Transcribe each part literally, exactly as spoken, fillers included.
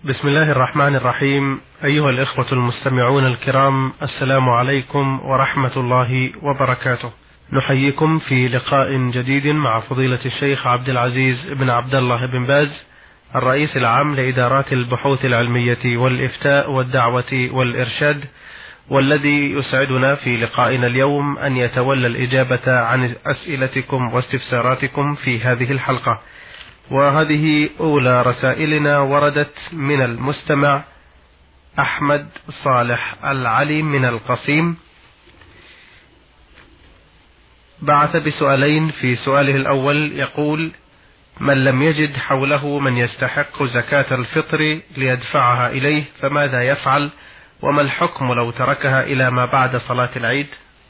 بسم الله الرحمن الرحيم. أيها الإخوة المستمعون الكرام، السلام عليكم ورحمة الله وبركاته. نحييكم في لقاء جديد مع فضيلة الشيخ عبد العزيز بن عبد الله بن باز، الرئيس العام لإدارات البحوث العلمية والإفتاء والدعوة والإرشاد، والذي يسعدنا في لقائنا اليوم أن يتولى الإجابة عن أسئلتكم واستفساراتكم في هذه الحلقة. وهذه أولى رسائلنا وردت من المستمع أحمد صالح العلي من القصيم. بعث بسؤالين. في سؤاله الأول يقول: من لم يجد حوله من يستحق زكاة الفطر ليدفعها إليه فماذا يفعل؟ وما الحكم لو تركها إلى ما بعد صلاة العيد؟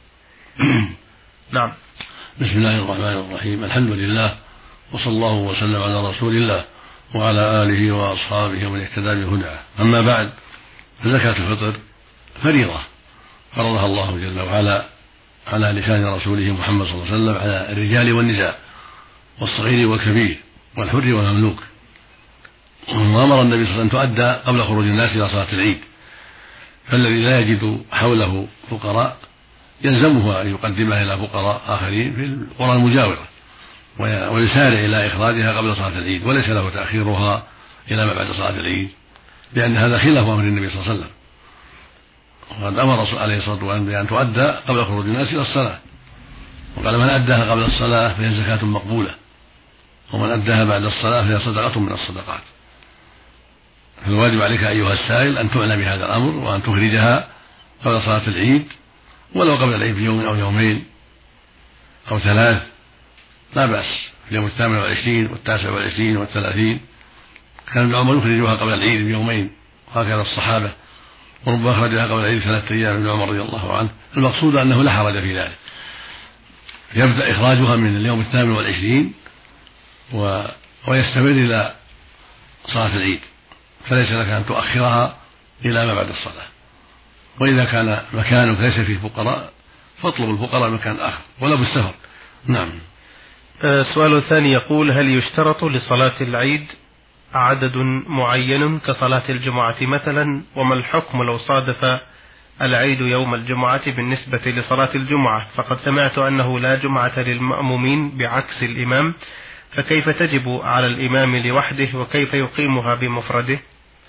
نعم. بسم الله الرحمن الرحيم. الحمد لله، وصلى الله وسلم على رسول الله وعلى آله وأصحابه ومن اهتدى بهداه. أما بعد، فزكاة الفطر فريضة فرضها الله جل وعلا على لسان رسوله محمد صلى الله عليه وسلم على الرجال والنساء والصغير والكبير والحر والمملوك، وأمر النبي صلى الله عليه وسلم أن تؤدى قبل خروج الناس إلى صلاة العيد. فالذي لا يجد حوله فقراء يلزمه أن يقدمها إلى فقراء آخرين في القرى المجاورة، ويسارع إلى إخراجها قبل صلاة العيد، وليس له تأخيرها إلى ما بعد صلاة العيد، لأن هذا خلاف أمر النبي صلى الله عليه وسلم. وقد أمر عليه الصلاة والسلام بأن تؤدى قبل خروج الناس إلى الصلاة، وقال: من أداها قبل الصلاة فهي زكاة مقبولة، ومن أداها بعد الصلاة فهي صدقة من الصدقات. فالواجب عليك أيها السائل أن تعنى بهذا الأمر، وأن تخرجها قبل صلاة العيد، ولو قبل العيد بيوم أو يومين أو ثلاث لا بأس. في اليوم الثامن والعشرين والتاسع والعشرين والثلاثين كان ابن عمر يخرجها قبل العيد بيومين، وهكذا الصحابة، وربما أخرجها قبل العيد ثلاثة أيام ابن عمر رضي الله عنه. المقصود أنه لا حرج في ذلك، يبدأ إخراجها من اليوم الثامن والعشرين و... ويستمر إلى صلاة العيد، فليس لك أن تؤخرها إلى ما بعد الصلاة. وإذا كان مكانك ليس فيه فقراء فاطلب الفقراء مكان آخر ولا بالسفر. نعم. السؤال الثاني يقول: هل يشترط لصلاة العيد عدد معين كصلاة الجمعة مثلا؟ وما الحكم لو صادف العيد يوم الجمعة بالنسبة لصلاة الجمعة؟ فقد سمعت أنه لا جمعة للمأمومين بعكس الإمام، فكيف تجب على الإمام لوحده، وكيف يقيمها بمفرده؟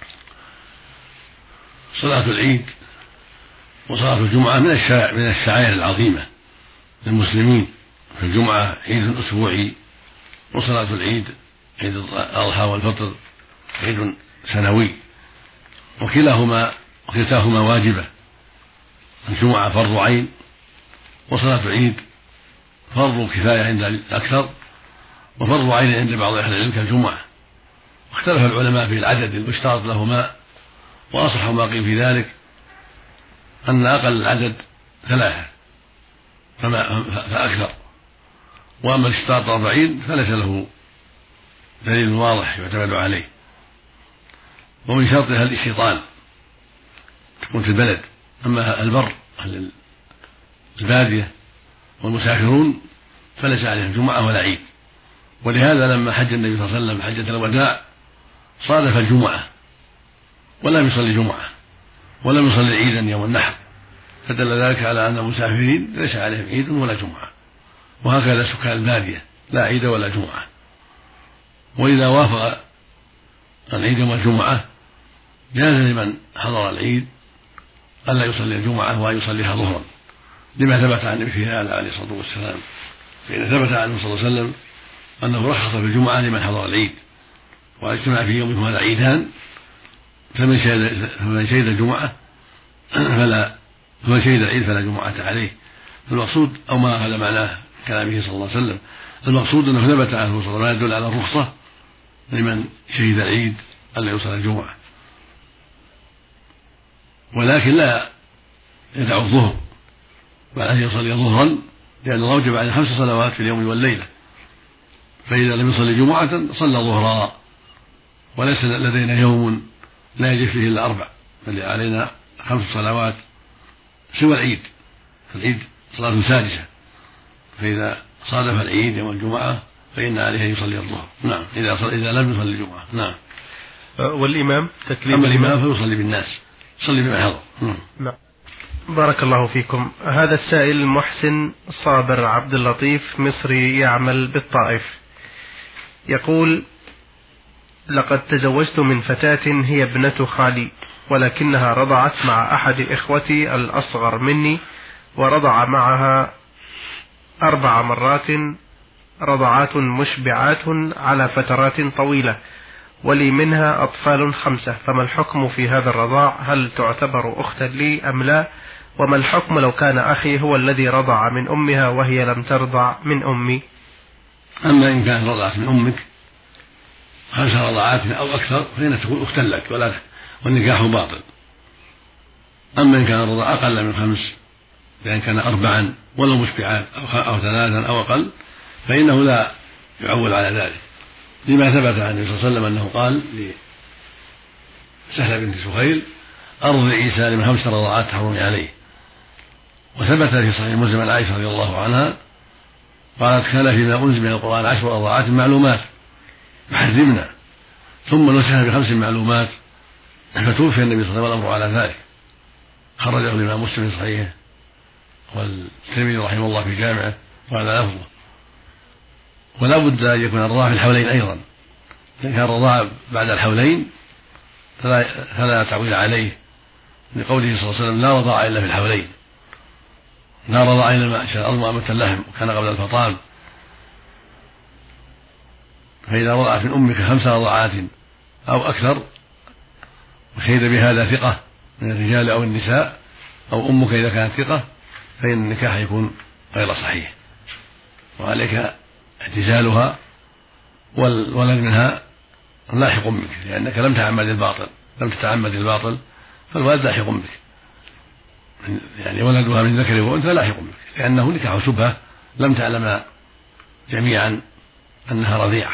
صلاة العيد وصلاة الجمعة من الشعائر العظيمة للمسلمين. فالجمعة عيد أسبوعي، وصلاة العيد عيد الأضحى والفطر عيد سنوي، وكلاهما وكلتاهما واجبة. الجمعة فرض عين، وصلاة العيد فرض كفاية عند الأكثر، وفرض عين عند بعض أهل العلم كالجمعة. واختلف العلماء في العدد المشترط لهما، وأصح ما قيل في ذلك أن أقل العدد ثلاثة فما فأكثر، وأما الاشتراط أربعين فليس له دليل واضح يعتمد عليه. ومن شرطها الاستيطان، تكون في البلد. أما البر أهل البادية والمسافرون فليس عليهم جمعة ولا عيد. ولهذا لما حج النبي صلى الله عليه وسلم حجة الوداع صادف الجمعة ولم يصلي جمعة ولم يصلي عيدا يوم النحر، فدل ذلك على أن المسافرين ليس عليهم عيد ولا جمعة، وهكذا سكان البادية لا عيد ولا جمعة. وإذا وافق العيد يوم الجمعة جاز لمن حضر العيد ألا يصلي الجمعة وأن يصليها ظهرا، لما ثبت عن النبي هذا عليه الصلاة والسلام. فإن ثبت عنه صلى الله عليه وسلم أنه رخص في الجمعة لمن حضر العيد، واجتمع في يوم هذا عيدان، فمن شهد فمن شهد الجمعة فلا فمن شهد العيد فلا جمعة عليه. المقصود أو ما هذا معناه كلامه صلى الله عليه وسلم، المقصود أنه ثبت عنه صلى الله عليه وسلم يدل على الرخصة لمن شهد العيد ألا يصلي الجمعة، ولكن لا يدع الظهر، بل أن يصلي ظهرا، لأنه أوجب عليه خمس صلوات في اليوم والليلة. فإذا لم يصلي جمعة صلى ظهرا، وليس لدينا يوم لا يجب فيه إلا أربع، بل علينا خمس صلوات سوى العيد. فالعيد صلاة سادسة، فإذا صادف العيد يوم الجمعة فإن عليه أن يصلي الظهر. نعم، إذا إذا لم يصلي الجمعة. نعم. والإمام تكليف أما الإمام فيصلي بالناس، يصلي بما حضر. نعم. بارك الله فيكم. هذا السائل محسن صابر عبد اللطيف مصري يعمل بالطائف، يقول: لقد تزوجت من فتاة هي ابنة خالي، ولكنها رضعت مع أحد إخوتي الأصغر مني، ورضع معها أربع مرات رضعات مشبعات على فترات طويلة، ولي منها أطفال خمسة، فما الحكم في هذا الرضاع؟ هل تعتبر أختا لي أم لا؟ وما الحكم لو كان أخي هو الذي رضع من أمها وهي لم ترضع من أمي؟ أما إن كانت رضعت من أمك خمس رضعات أو أكثر فإنها تكون أختا لك ولا والنكاح باطل. أما إن كان الرضاع أقل من خمس، بأن كان أربعا ولو مشبعات أو ثلاثا أو أقل، فإنه لا يعول على ذلك، لما ثبت عن النبي صلى الله عليه وسلم أنه قال لسهلة بنت سهيل: أرض عيسى لمن خمس رضعات تحرمي عليه. وثبت في صحيح مسلم عن عائشة رضي الله عنها قالت: كان فيما أنزل من القرآن عشر رضعات معلومات يحرمنا، ثم نسخ بخمس معلومات، فتوفي النبي صلى الله عليه وسلم والأمر على ذلك. خرجه الإمام مسلم في صحيحه والترمذي رحمه الله في جامعه وعلى لفظه. ولا بد أن يكون الرضاع في الحولين أيضا، إن كان الرضاع بعد الحولين فلا, فلا تعويل عليه، لقوله صلى الله عليه وسلم: لا رضاع إلا في الحولين، لا رضاع إلا ما شاء الله أمة اللحم وكان قبل الفطام. فإذا رضعت من أمك خمس رضعات أو أكثر وشهد بهذا ثقة من الرجال أو النساء أو أمك إذا كانت ثقة، فإن النكاح يكون غير صحيح، وعليك اعتزالها والولد منها لاحق بك، لأنك لم تعمد الباطل لم تتعمد الباطل فالولد لاحق بك، يعني ولدها من ذكر وأنثى لاحق بك، لأنه نكاح شبهة لم تعلم جميعا أنها رضيعة،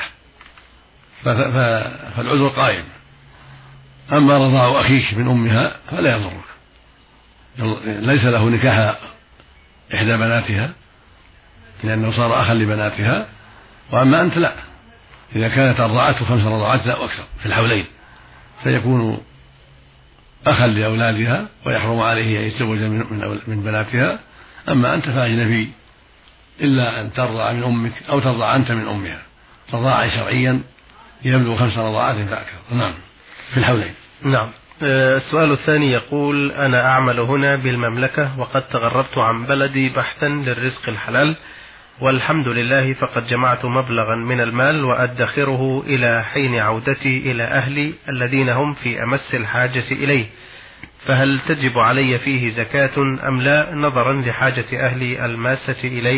فالعذر قائم. أما رضاع أخيك من أمها فلا يضرك، ليس له نكاح إحدى بناتها لأنه صار أخا لبناتها، وأما أنت لا، إذا كانت أرضعته خمس رضعات أو أكثر في الحولين فيكون أخا لأولادها ويحرم عليه أن يتزوج من بناتها. أما أنت فأجنبي إلا أن ترضع من أمك أو ترضع أنت من أمها رضاعا شرعيا يبلغ خمس رضعات فأكثر. نعم، في الحولين. نعم. السؤال الثاني يقول: أنا أعمل هنا بالمملكة وقد تغربت عن بلدي بحثا للرزق الحلال، والحمد لله فقد جمعت مبلغا من المال وأدخره إلى حين عودتي إلى أهلي الذين هم في أمس الحاجة إليه، فهل تجب علي فيه زكاة أم لا، نظرا لحاجة أهلي الماسة إليه؟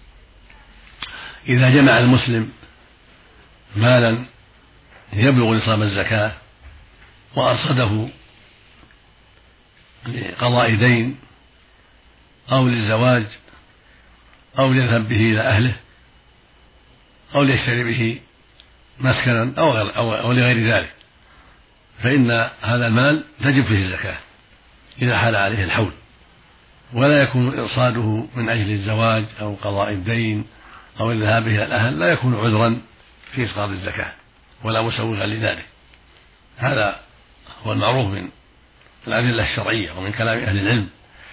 إذا جمع المسلم مالا يبلغ نصاب الزكاة وأرصده لقضاء دين أو للزواج أو ليذهب به إلى أهله أو ليشتري به مسكنا أو, أو, أو لغير ذلك، فإن هذا المال تجب فيه الزكاة إذا حال عليه الحول، ولا يكون إرصاده من أجل الزواج أو قضاء الدين أو الذهاب إلى الأهل لا يكون عذرا في إسقاط الزكاة ولا مسوغا لذلك. هذا هو المعروف من الأدلة الشرعية ومن كلام أهل العلم.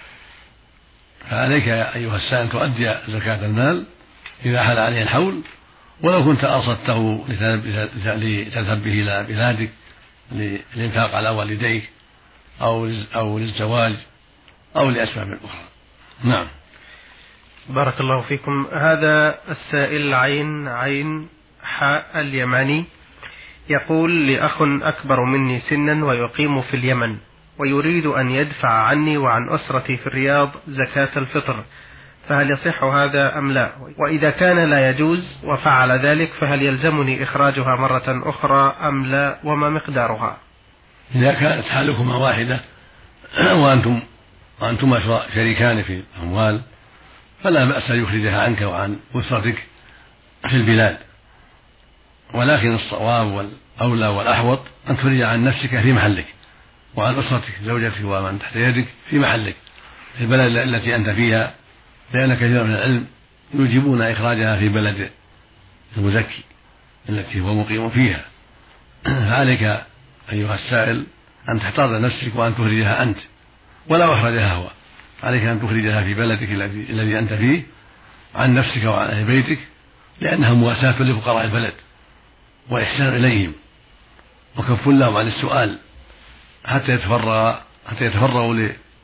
فعليك يا أيها السائل تؤدي زكاة المال إذا حال عليه الحول، ولو كنت أرصدته لتذهب به إلى بلادك للإنفاق على والديك أو أو للزواج أو لأسباب أخرى. نعم. بارك الله فيكم. هذا السائل عين عين حاء اليماني يقول: لأخ أكبر مني سنا ويقيم في اليمن ويريد أن يدفع عني وعن أسرتي في الرياض زكاة الفطر، فهل يصح هذا أم لا؟ وإذا كان لا يجوز وفعل ذلك فهل يلزمني إخراجها مرة أخرى أم لا، وما مقدارها؟ إذا كانت حالكما واحدة وأنتم وأنتما شريكان في الأموال فلا بأس أن يخرجها عنك وعن أسرتك في البلاد، ولكن الصواب والأولى والأحوط أن تخرج عن نفسك في محلك وعن أسرتك زوجتك ومن تحت يدك في محلك في البلد التي أنت فيها، لأن كثيرا من العلم يجيبون إخراجها في بلد المزكي التي هو مقيم فيها. فعليك أيها السائل أن تحتاط نفسك وأن تخرجها أنت ولا أخرجها هو. عليك أن تخرجها في بلدك الذي أنت فيه عن نفسك وعن أهل بيتك، لأنها مواساة لفقراء البلد وإحسان إليهم وكف لهم عن السؤال حتى يتفرغ حتى يتفرغوا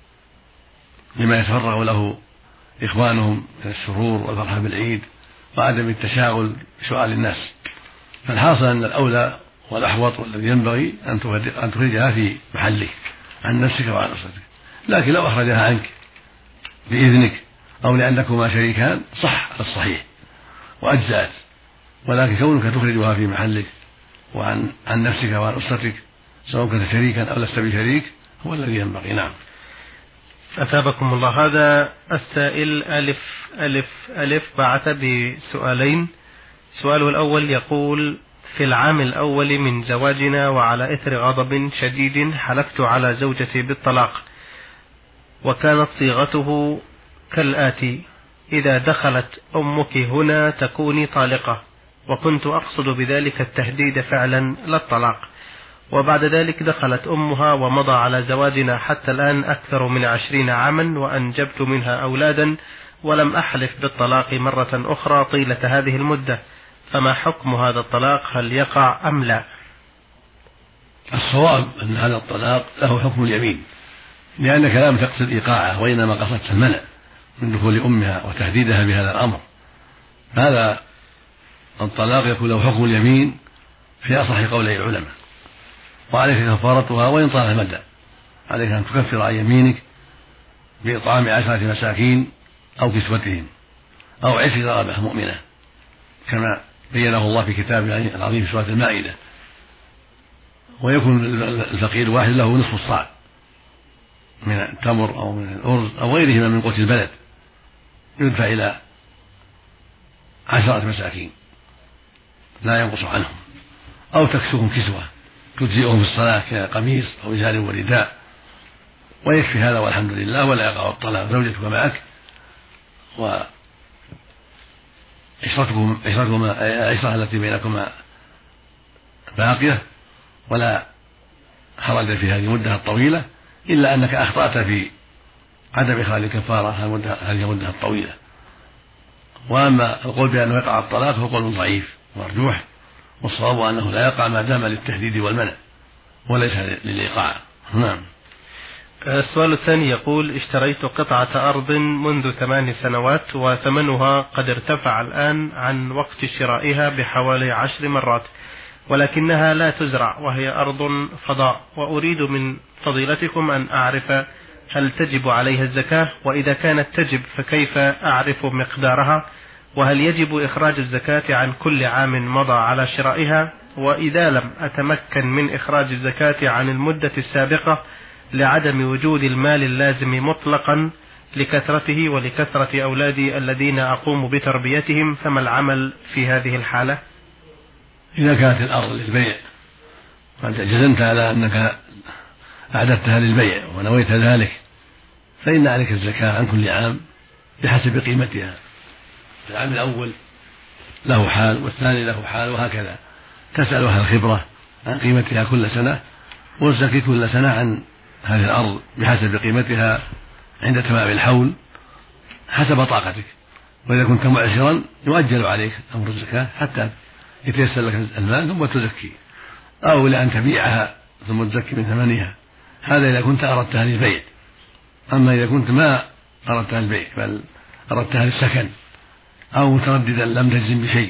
لما يتفرغ له إخوانهم من السرور والفرحة بالعيد وعدم التشاغل بسؤال الناس. فالحاصل أن الأولى والأحوط والذي ينبغي أن تخرجها في محلك عن نفسك وعن أسرتك. لكن لو أخرجها عنك بإذنك أو لأنكما شريكان صح على الصحيح وأجزأت، ولكن كونك تخرجها في محلك وعن عن نفسك وعن أسرتك سواء كنت شريكا أو لست بشريك هو الذي ينبغي. نعم. أثابكم الله. هذا السائل ألف ألف ألف بعث بسؤالين. سؤاله الأول يقول: في العام الأول من زواجنا وعلى إثر غضب شديد حلفت على زوجتي بالطلاق، وكانت صيغته كالآتي: إذا دخلت أمك هنا تكوني طالقة، وكنت أقصد بذلك التهديد فعلا لا الطلاق. وبعد ذلك دخلت أمها ومضى على زواجنا حتى الآن أكثر من عشرين عاما، وأنجبت منها أولادا ولم أحلف بالطلاق مرة أخرى طيلة هذه المدة، فما حكم هذا الطلاق؟ هل يقع أم لا؟ الصواب أن هذا الطلاق له حكم اليمين، لأنك لم تقصد إيقاعه وإنما قصدت المنع من دخول أمها وتهديدها بهذا الأمر. هذا الطلاق يكون له حكم اليمين في أصح قولي العلماء، وعليك كفارتها وإن طال المدى. عليك أن تكفر عن يمينك بإطعام عشرة مساكين أو كسوتهم أو عشق رغبة مؤمنة كما بينه الله في كتابه العظيم في سورة المائدة. ويكون الفقير الواحد له نصف الصاع من التمر أو من الأرز أو غيرهما من قوت البلد، يدفع إلى عشرة مساكين لا ينقص عنهم، أو تكسوهم كسوة تجزئهم في الصلاة كقميص أو إزار ورداء، ويكفي هذا والحمد لله ولا يقع الطلاق. زوجتك معك وعشرتكم عشرتكما العشرة التي بينكما باقية ولا حرج في هذه المدة الطويلة، إلا أنك أخطأت في عدم إخراج الكفارة هذه المدة الطويلة. وأما القول بأنه يقع الطلاق هو قول ضعيف مرجوح، والصواب أنه لا يقع ما دام للتهديد والمنع وليس للإيقاع. نعم. السؤال الثاني يقول: اشتريت قطعة أرض منذ ثمان سنوات وثمنها قد ارتفع الآن عن وقت شرائها بحوالي عشر مرات، ولكنها لا تزرع وهي أرض فضاء، وأريد من فضيلتكم أن أعرف هل تجب عليها الزكاة؟ وإذا كانت تجب فكيف أعرف مقدارها؟ وهل يجب إخراج الزكاة عن كل عام مضى على شرائها؟ وإذا لم أتمكن من إخراج الزكاة عن المدة السابقة لعدم وجود المال اللازم مطلقا لكثرته ولكثرة أولادي الذين أقوم بتربيتهم، فما العمل في هذه الحالة؟ إذا كانت الأرض للبيع قد جزمت على أنك أعددتها للبيع ونويت ذلك فإن عليك الزكاة عن كل عام بحسب قيمتها. العام الأول له حال والثاني له حال، وهكذا تسأل أهل الخبرة عن قيمتها كل سنة، والزكي كل سنة عن هذه الأرض بحسب قيمتها عند تمام الحول حسب طاقتك. وإذا كنت معسرا يؤجل عليك أمر الزكاة حتى يتيسر لك المال ثم تزكي، أو لأن تبيعها ثم تزكي من ثمنها. هذا إذا كنت أردتها للبيع. أما إذا كنت ما أردتها للبيع بل أردتها للسكن أو مترددا لم تجزم بشيء،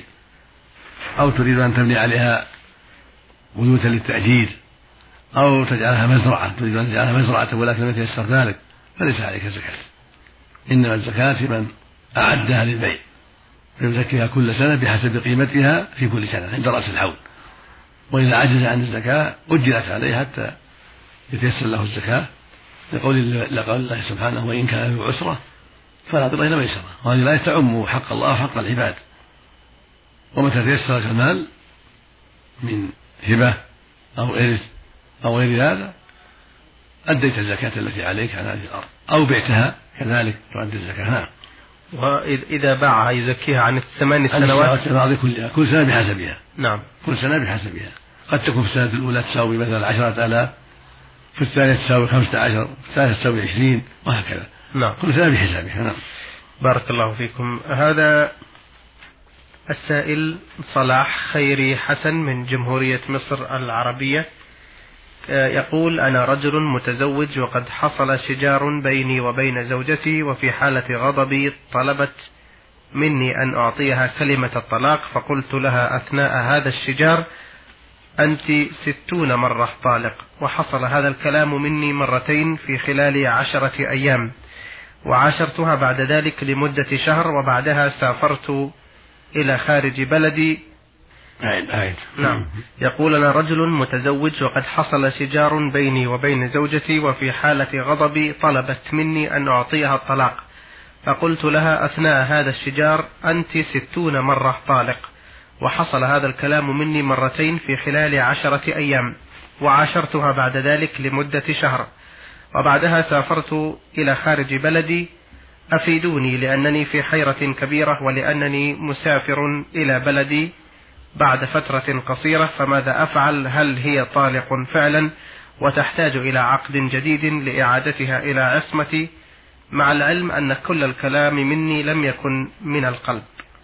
أو تريد أن تبني عليها بيوتا للتأجير، أو تجعلها مزرعة تريد أن تجعلها مزرعة ولكن لم يتيسر ذلك، فليس عليك زكاة. إنما الزكاة من أعدها للبيع فيزكيها كل سنة بحسب قيمتها في كل سنة عند رأس الحول. وإذا عجز عن الزكاة أجلت عليه حتى يتيسر له الزكاة، لقول الله سبحانه: وإن كان له عسرة فنظرة إلى ميسرة. وهذه لا تعم حق الله وحق العباد. ومتى تيسر لك المال من هبة أو إرث أو غير هذا أديت الزكاة التي عليك عن هذه الأرض، أو بعتها كذلك تؤدي الزكاة. نعم. وإذا باعها يزكيها عن الثمان سنوات كلها كل سنة بحسبها. نعم. كل سنة بحسبها. قد تكون في السنة الأولى تساوي مثلا عشرة آلاف، في الثانية تساوي خمسة عشر، في الثالثة تساوي عشرين، وهكذا. نعم. كل سنة بحسابها. نعم. بارك الله فيكم. هذا السائل صلاح خيري حسن من جمهورية مصر العربية يقول: أنا رجل متزوج وقد حصل شجار بيني وبين زوجتي، وفي حالة غضبي طلبت مني أن أعطيها كلمة الطلاق، فقلت لها أثناء هذا الشجار: أنت ستون مرة طالق. وحصل هذا الكلام مني مرتين في خلال عشرة أيام، وعاشرتها بعد ذلك لمدة شهر، وبعدها سافرت إلى خارج بلدي. أعيد أعيد. نعم. يقول: أنا رجل متزوج وقد حصل شجار بيني وبين زوجتي، وفي حالة غضبي طلبت مني أن أعطيها الطلاق، فقلت لها أثناء هذا الشجار: أنت ستون مرة طالق. وحصل هذا الكلام مني مرتين في خلال عشرة أيام، وعاشرتها بعد ذلك لمدة شهر، وبعدها سافرت إلى خارج بلدي. أفيدوني لأنني في حيرة كبيرة، ولأنني مسافر إلى بلدي بعد فترة قصيرة، فماذا أفعل؟ هل هي طالق فعلا وتحتاج إلى عقد جديد لإعادتها إلى عصمتي، مع العلم أن كل الكلام مني لم يكن من القلب؟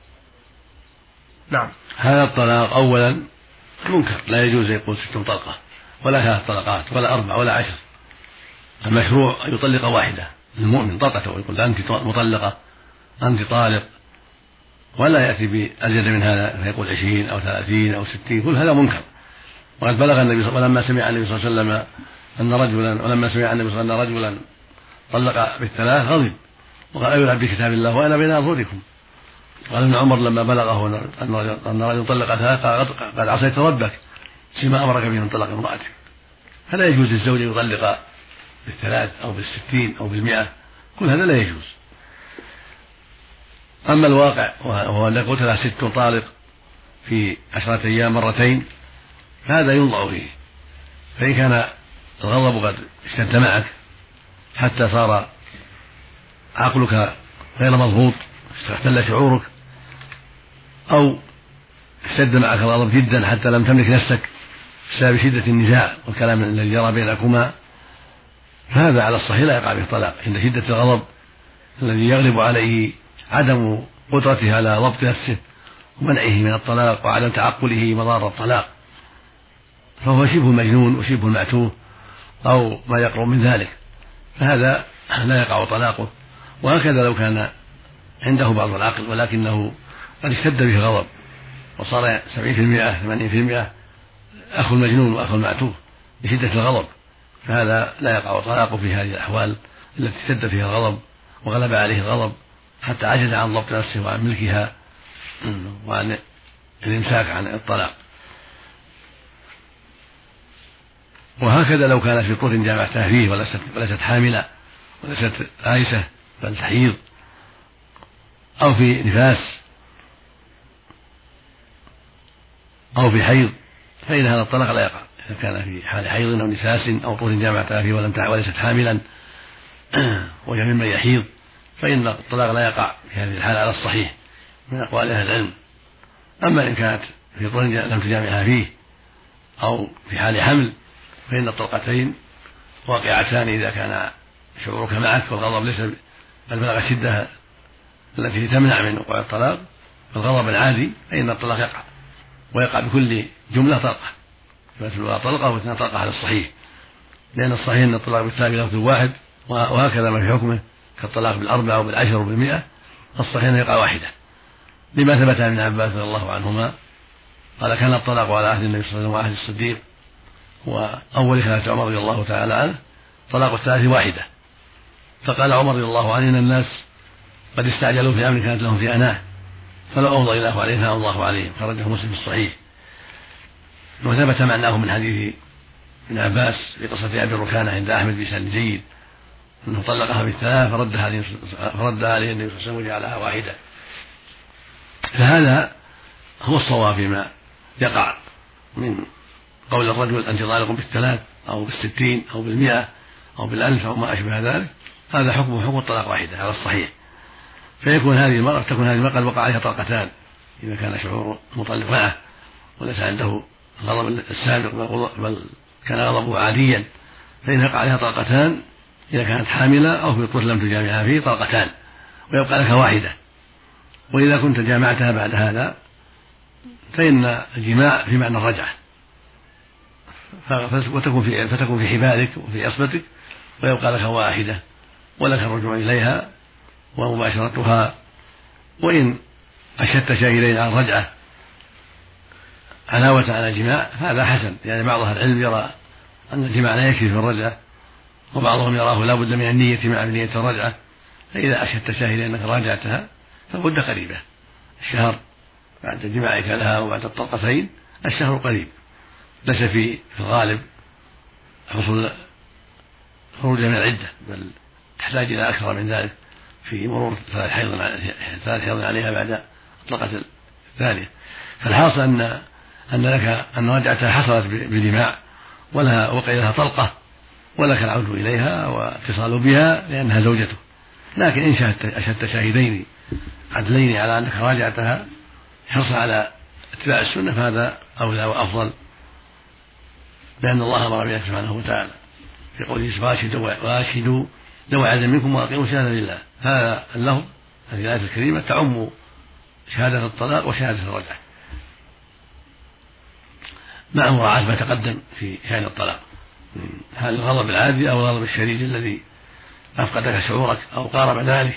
نعم. هذا الطلاق أولا منكر، لا يجوز يقول ست طلقة ولا ثلاث طلقات ولا أربع ولا عشر. المشروع أن يطلق واحدة المؤمن طلقته ويقول أنت مطلقة، أنت طالق، ولا يأتي بأزيد من هذا فيقول عشرين أو ثلاثين أو ستين، كل هذا منكر. وقد بلغ النبي ولما سمع النبي صلى الله عليه وسلم أن رجلا ولما سمع النبي صلى الله عليه وسلم أن رجلا طلق بالثلاث غضب وقال: أيلعب بكتاب الله وأنا بين أظهركم. قال ابن عمر لما بلغه أن رجلا طلق ثلاث قال: عصيت ربك فيما أمرك به من طلاق امرأتك. فلا يجوز للزوج أن يطلق بالثلاث أو بالستين أو بالمئة، كل هذا لا يجوز. أما الواقع وهو أن قلت لها ست طالق في عشرة أيام مرتين، هذا ينظر فيه. فإن كان الغضب قد اشتد معك حتى صار عقلك غير مضبوط، اختل شعورك، أو اشتد معك الغضب جدا حتى لم تملك نفسك بسبب شدة النزاع والكلام الذي جرى بينكما، فهذا على الصحيح لا يقع به طلاق عند شدة الغضب الذي يغلب عليه عدم قدرته على ضبط نفسه ومنعه من الطلاق وعدم تعقله مضار الطلاق، فهو شبه المجنون وشبه المعتوه أو ما يقرب من ذلك، فهذا لا يقع طلاقه. وهكذا لو كان عنده بعض العقل ولكنه قد اشتد به الغضب وصار سبعين بالمئة ثمانين بالمئة أخو المجنون وأخو المعتوه بشدة الغضب، فهذا لا يقع طلاقه في هذه الأحوال التي اشتد فيها الغضب وغلب عليه الغضب حتى عجز عن ضبط نفسه وعن ملكها وعن الإمساك عن الطلاق. وهكذا لو كانت في طهر جامعتها فيه وليست وليست حاملة وليست آيسة بل تحيض أو في نفاس أو في حيض، فإن هذا الطلاق لا يقع. إذا كان في حال حيض أو نفاس أو طهر جامعتها فيه ولم وليست حاملا وهي ممن يحيض، فإن الطلاق لا يقع في هذه الحالة على الصحيح من أقوال أهل العلم. أما إن كانت في طهر لم تجامعها فيه أو في حال حمل فإن الطلقتين واقعتان إذا كان شعورك معك والغضب ليس بل بلغ الشدة التي تمنع من وقوع الطلاق بالغضب العادي، فإن الطلاق يقع ويقع بكل جملة طلقة، فالأولى طلقة واثنين طلقة على الصحيح، لأن الصحيح أن الطلاق بالثاني لفظ واحد وهكذا ما في حكمه كالطلاق بالأربعة وبالعشر وبالمئة، الصحيح أن يقع واحدة لما ثبت من عباس رضي الله عنهما قال: كان الطلاق على عهد النبي صلى الله عليه وسلم وعهد الصديق وأول خلافة عمر رضي الله تعالى عنه طلاق الثلاث واحدة. فقال عمر رضي الله عنه: إن الناس قد استعجلوا في أمر كانت لهم في أناه فلو أمضى الله عليه فأمضى الله عليهم، خرجه مسلم في الصحيح. وثبت معناه من حديث ابن عباس في قصة أبي ركانة عند أحمد بن جيد أنه طلقها بالثلاث فردها فردها عليه النبي صلى الله عليه وسلم وجعلها واحدة. فهذا هو الصواب فيما يقع من قول الرجل أنت طالق بالثلاث أو بالستين أو بالمئة أو بالألف أو ما أشبه ذلك، هذا حكمه حكم الطلاق واحدة على الصحيح. فيكون هذه المرأة تكون هذه المرأة قد وقع عليها طلقتان إذا كان شعور مطلق معه وليس عنده الغضب السابق بل كان غضبه عاديا، فإن يقع عليها طلقتان إذا كانت حاملة أو في طفل لم تجامعها فيه طلقتان ويبقى لك واحدة. وإذا كنت جامعتها بعد هذا فإن الجماع في معنى الرجعة، فتكون في فتكون في حبالك وفي عصبتك ويبقى لك واحدة ولك الرجوع إليها ومباشرتها. وإن أشدت شاهدين على الرجعة علاوة على الجماع فهذا حسن، يعني بعض أهل العلم يرى أن الجماع لا يكفي في الرجعة، وبعضهم يراه لا بد من النية مع نية الرجعة. فإذا أشدت شاهدين أنك راجعتها فمدة قريبة، الشهر بعد جماعك لها وبعد الطلقتين الشهر قريب، ليس في في الغالب حصول خروج من العدة، بل تحتاج إلى أكثر من ذلك في مرور ثلاث حيض ثلاث حيض عليها بعد الطلقة الثانية. فالحاصل أن أن لك أن رجعتها حصلت بجماع ولها وقع لها طلقة ولك العود إليها واتصال بها لأنها زوجته. لكن إن شهدت أشهدت شاهدين عدلين على أنك راجعتها حرصا على اتباع السنة فهذا أولى وأفضل، لأن الله أمر بذلك سبحانه وتعالى في قوله واشهدوا ذوي عدل منكم وأقيموا الشهادة لله. هذا اللفظ هذه الآية الكريمة تعم شهادة الطلاق وشهادة الرجعة مع مراعاة ما تقدم في شأن الطلاق، هذا الغضب العادي أو الغضب الشديد الذي أفقدك شعورك أو قارب ذلك،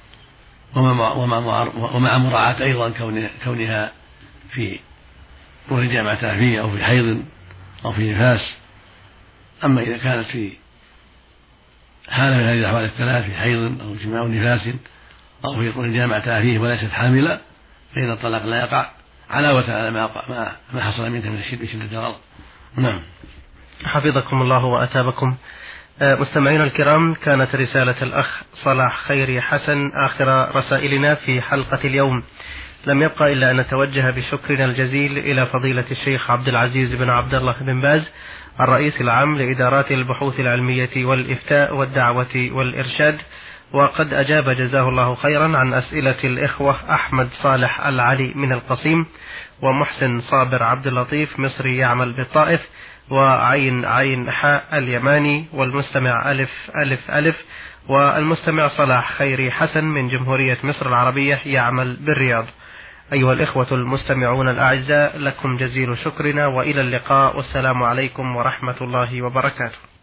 ومع مراعاة أيضا كونها في طهر جامعتها فيه أو في حيض أو في نفاس. أما إذا كانت في حالة من هذه الأحوال الثلاث في حيض أو جماع نفاس أو في طهر جامعتها فيه وليست حاملة فإن الطلاق لا يقع علاوة على ما ما حصل منك من الشدة شدة الغضب. نعم. حفظكم الله وأتابكم. مستمعينا الكرام، كانت رسالة الأخ صلاح خيري حسن آخر رسائلنا في حلقة اليوم. لم يبقى إلا أن نتوجه بشكرنا الجزيل إلى فضيلة الشيخ عبد العزيز بن عبد الله بن باز الرئيس العام لإدارات البحوث العلمية والإفتاء والدعوة والإرشاد، وقد أجاب جزاه الله خيرا عن أسئلة الإخوة أحمد صالح العلي من القصيم، ومحسن صابر عبد اللطيف مصري يعمل بالطائف، وعين عين حاء اليماني، والمستمع ألف ألف ألف، والمستمع صلاح خيري حسن من جمهورية مصر العربية يعمل بالرياض. أيها الإخوة المستمعون الأعزاء، لكم جزيل شكرنا وإلى اللقاء، والسلام عليكم ورحمة الله وبركاته.